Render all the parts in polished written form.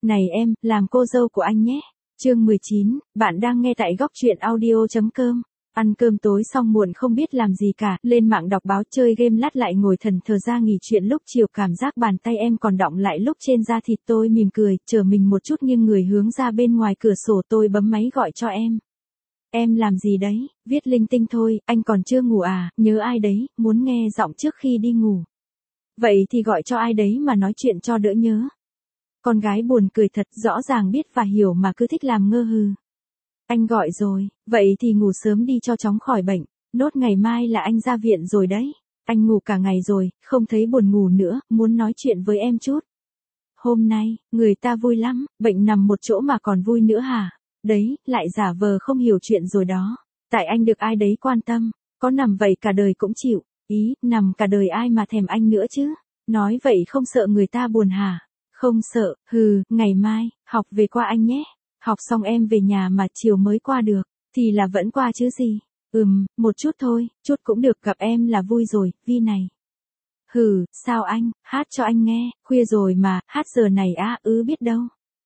Này em, làm cô dâu của anh nhé. Chương 19, bạn đang nghe tại góc truyện audio.com. Ăn cơm tối xong muộn không biết làm gì cả, lên mạng đọc báo chơi game lát lại ngồi thần thờ ra nghỉ chuyện lúc chiều cảm giác bàn tay em còn đọng lại lúc trên da thịt tôi mỉm cười, chờ mình một chút nghiêng người hướng ra bên ngoài cửa sổ tôi bấm máy gọi cho em. Em làm gì đấy, viết linh tinh thôi, anh còn chưa ngủ à, nhớ ai đấy, muốn nghe giọng trước khi đi ngủ. Vậy thì gọi cho ai đấy mà nói chuyện cho đỡ nhớ. Con gái buồn cười thật, rõ ràng biết và hiểu mà cứ thích làm ngơ hừ. Anh gọi rồi, vậy thì ngủ sớm đi cho chóng khỏi bệnh, nốt ngày mai là anh ra viện rồi đấy. Anh ngủ cả ngày rồi, không thấy buồn ngủ nữa, muốn nói chuyện với em chút. Hôm nay, người ta vui lắm, bệnh nằm một chỗ mà còn vui nữa hả? Đấy, lại giả vờ không hiểu chuyện rồi đó. Tại anh được ai đấy quan tâm, có nằm vậy cả đời cũng chịu. Ý, nằm cả đời ai mà thèm anh nữa chứ? Nói vậy không sợ người ta buồn hả? Không sợ, ngày mai, học về qua anh nhé. Học xong em về nhà mà chiều mới qua được, thì là vẫn qua chứ gì. Một chút thôi, chút cũng được, gặp em là vui rồi, Vi này. Sao anh, hát cho anh nghe, khuya rồi mà, hát giờ này á, biết đâu.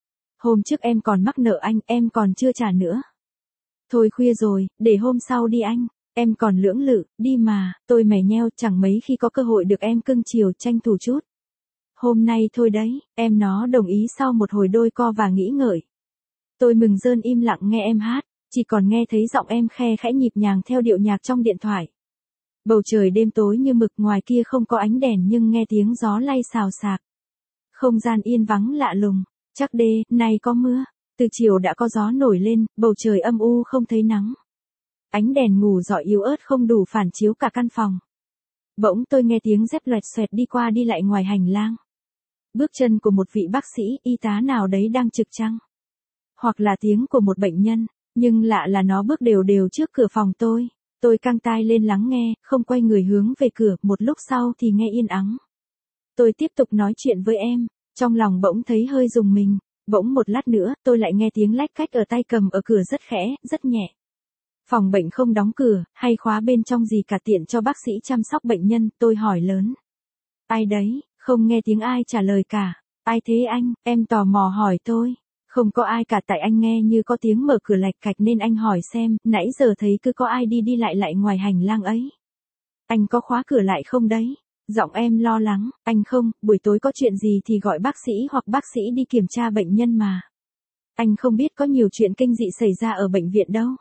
Hôm trước em còn mắc nợ anh, em còn chưa trả nữa. Thôi khuya rồi, để hôm sau đi anh, em còn lưỡng lự, đi mà, tôi mày nheo chẳng mấy khi có cơ hội được em cưng chiều tranh thủ chút. Hôm nay thôi đấy, em nó đồng ý sau một hồi đôi co và nghĩ ngợi. Tôi mừng rơn im lặng nghe em hát, chỉ còn nghe thấy giọng em khe khẽ nhịp nhàng theo điệu nhạc trong điện thoại. Bầu trời đêm tối như mực, ngoài kia không có ánh đèn nhưng nghe tiếng gió lay xào xạc. Không gian yên vắng lạ lùng, chắc đê, nay có mưa, từ chiều đã có gió nổi lên, bầu trời âm u không thấy nắng. Ánh đèn ngủ rọi yếu ớt không đủ phản chiếu cả căn phòng. Bỗng tôi nghe tiếng dép loẹt xoẹt đi qua đi lại ngoài hành lang. Bước chân của một vị bác sĩ, y tá nào đấy đang trực chăng? Hoặc là tiếng của một bệnh nhân, nhưng lạ là nó bước đều đều trước cửa phòng tôi. Tôi căng tai lên lắng nghe, không quay người hướng về cửa, một lúc sau thì nghe yên ắng. Tôi tiếp tục nói chuyện với em, trong lòng bỗng thấy hơi rùng mình, bỗng một lát nữa, tôi lại nghe tiếng lách cách ở tay cầm ở cửa rất khẽ, rất nhẹ. Phòng bệnh không đóng cửa, hay khóa bên trong gì cả, tiện cho bác sĩ chăm sóc bệnh nhân, tôi hỏi lớn. Ai đấy, không nghe tiếng ai trả lời cả. Ai thế anh, em tò mò hỏi tôi. Không có ai cả, tại anh nghe như có tiếng mở cửa lạch cạch nên anh hỏi xem, nãy giờ thấy cứ có ai đi đi lại ngoài hành lang ấy. Anh có khóa cửa lại không đấy? Giọng em lo lắng, anh không, buổi tối có chuyện gì thì gọi bác sĩ hoặc bác sĩ đi kiểm tra bệnh nhân mà. Anh không biết có nhiều chuyện kinh dị xảy ra ở bệnh viện đâu.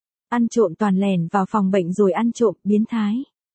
Ăn trộm toàn lẻn vào phòng bệnh rồi ăn trộm, biến thái.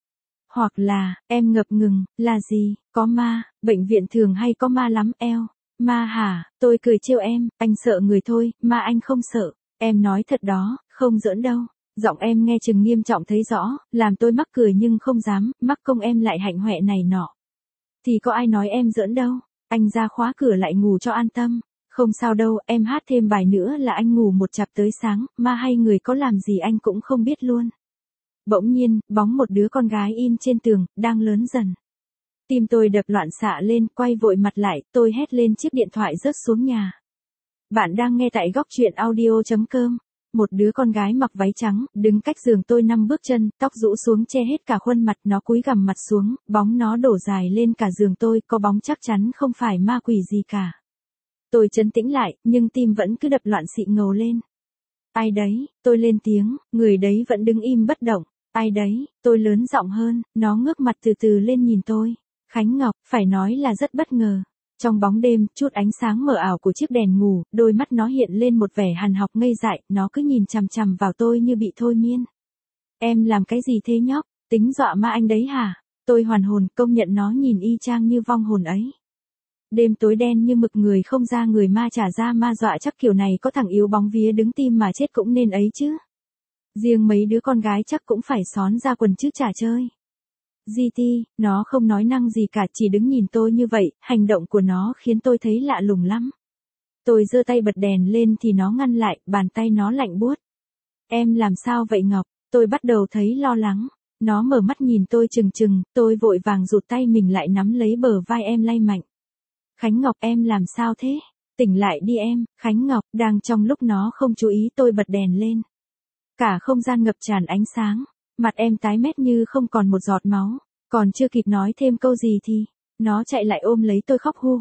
Hoặc là, em ngập ngừng, là gì, có ma, bệnh viện thường hay có ma lắm eo. Ma hả, tôi cười trêu em, anh sợ người thôi, ma anh không sợ. Em nói thật đó, không giỡn đâu. Giọng em nghe chừng nghiêm trọng thấy rõ, làm tôi mắc cười nhưng không dám, mắc công em lại hạnh hoẹ này nọ. Thì có ai nói em giỡn đâu, anh ra khóa cửa lại ngủ cho an tâm. Không sao đâu, em hát thêm bài nữa là anh ngủ một chặp tới sáng, ma hay người có làm gì anh cũng không biết luôn. Bỗng nhiên, bóng một đứa con gái in trên tường, đang lớn dần. Tim tôi đập loạn xạ lên, quay vội mặt lại, tôi hét lên chiếc điện thoại rớt xuống nhà. Bạn đang nghe tại góc truyện audio.com. Một đứa con gái mặc váy trắng, đứng cách giường tôi 5 bước chân, tóc rũ xuống che hết cả khuôn mặt, nó cúi gằm mặt xuống, bóng nó đổ dài lên cả giường tôi, có bóng chắc chắn không phải ma quỷ gì cả. Tôi trấn tĩnh lại, nhưng tim vẫn cứ đập loạn xị ngầu lên. Ai đấy, tôi lên tiếng, người đấy vẫn đứng im bất động. Ai đấy, tôi lớn giọng hơn, nó ngước mặt từ từ lên nhìn tôi. Khánh Ngọc, phải nói là rất bất ngờ. Trong bóng đêm, chút ánh sáng mờ ảo của chiếc đèn ngủ, đôi mắt nó hiện lên một vẻ hằn học ngây dại, nó cứ nhìn chằm chằm vào tôi như bị thôi miên. Em làm cái gì thế nhóc, tính dọa ma anh đấy hả? Tôi hoàn hồn, công nhận nó nhìn y chang như vong hồn ấy. Đêm tối đen như mực, người không ra người ma trả ra ma dọa, chắc kiểu này có thằng yếu bóng vía đứng tim mà chết cũng nên ấy chứ. Riêng mấy đứa con gái chắc cũng phải xón ra quần chứ chả chơi. GT, nó không nói năng gì cả, chỉ đứng nhìn tôi như vậy, hành động của nó khiến tôi thấy lạ lùng lắm. Tôi giơ tay bật đèn lên thì nó ngăn lại, bàn tay nó lạnh buốt. Em làm sao vậy Ngọc? Tôi bắt đầu thấy lo lắng. Nó mở mắt nhìn tôi trừng trừng, tôi vội vàng rụt tay mình lại nắm lấy bờ vai em lay mạnh. Khánh Ngọc, em làm sao thế? Tỉnh lại đi em. Khánh Ngọc, đang trong lúc nó không chú ý tôi bật đèn lên. Cả không gian ngập tràn ánh sáng. Mặt em tái mét như không còn một giọt máu. Còn chưa kịp nói thêm câu gì thì nó chạy lại ôm lấy tôi khóc hu hu.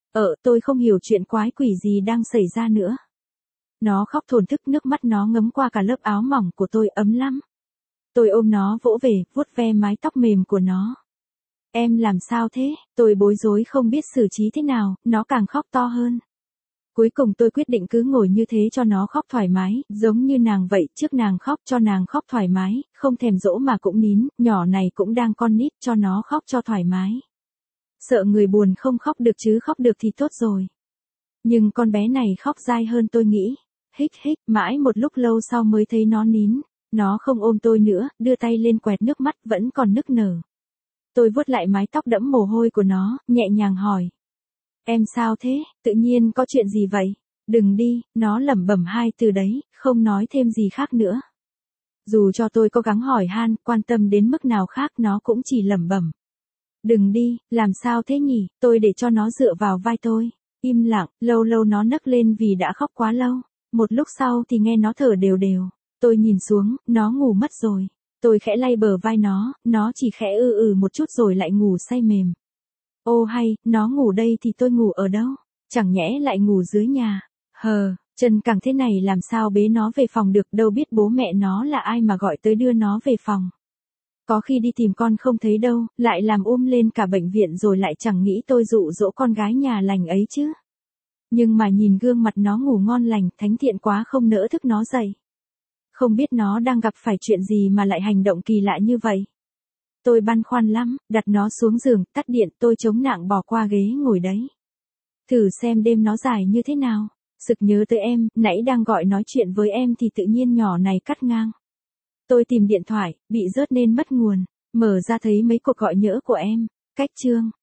Tôi không hiểu chuyện quái quỷ gì đang xảy ra nữa. Nó khóc thổn thức, nước mắt nó ngấm qua cả lớp áo mỏng của tôi, ấm lắm. Tôi ôm nó vỗ về, vuốt ve mái tóc mềm của nó. Em làm sao thế? Tôi bối rối không biết xử trí thế nào, nó càng khóc to hơn. Cuối cùng tôi quyết định cứ ngồi như thế cho nó khóc thoải mái, giống như nàng vậy, trước nàng khóc cho nàng khóc thoải mái, không thèm dỗ mà cũng nín, nhỏ này cũng đang con nít, cho nó khóc cho thoải mái. Sợ người buồn không khóc được chứ khóc được thì tốt rồi. Nhưng con bé này khóc dai hơn tôi nghĩ. Hích hích, mãi một lúc lâu sau mới thấy nó nín. Nó không ôm tôi nữa, đưa tay lên quẹt nước mắt vẫn còn nức nở. Tôi vuốt lại mái tóc đẫm mồ hôi của nó, nhẹ nhàng hỏi. Em sao thế, tự nhiên có chuyện gì vậy? Đừng đi, nó lẩm bẩm hai từ đấy, không nói thêm gì khác nữa. Dù cho tôi cố gắng hỏi han, quan tâm đến mức nào khác nó cũng chỉ lẩm bẩm. Đừng đi, làm sao thế nhỉ, tôi để cho nó dựa vào vai tôi. Im lặng, lâu lâu nó nấc lên vì đã khóc quá lâu. Một lúc sau thì nghe nó thở đều đều. Tôi nhìn xuống, nó ngủ mất rồi. Tôi khẽ lay bờ vai nó chỉ khẽ một chút rồi lại ngủ say mềm. Ô hay, nó ngủ đây thì tôi ngủ ở đâu? Chẳng nhẽ lại ngủ dưới nhà. Chân càng thế này làm sao bế nó về phòng được, đâu biết bố mẹ nó là ai mà gọi tới đưa nó về phòng. Có khi đi tìm con không thấy đâu, lại làm lên cả bệnh viện rồi lại chẳng nghĩ tôi dụ dỗ con gái nhà lành ấy chứ. Nhưng mà nhìn gương mặt nó ngủ ngon lành, thánh thiện quá không nỡ thức nó dậy. Không biết nó đang gặp phải chuyện gì mà lại hành động kỳ lạ như vậy. Tôi băn khoăn lắm, đặt nó xuống giường, tắt điện, tôi chống nạng bỏ qua ghế ngồi đấy. Thử xem đêm nó dài như thế nào. Sực nhớ tới em, nãy đang gọi nói chuyện với em thì tự nhiên nhỏ này cắt ngang. Tôi tìm điện thoại, bị rớt nên mất nguồn, mở ra thấy mấy cuộc gọi nhỡ của em. Cách chương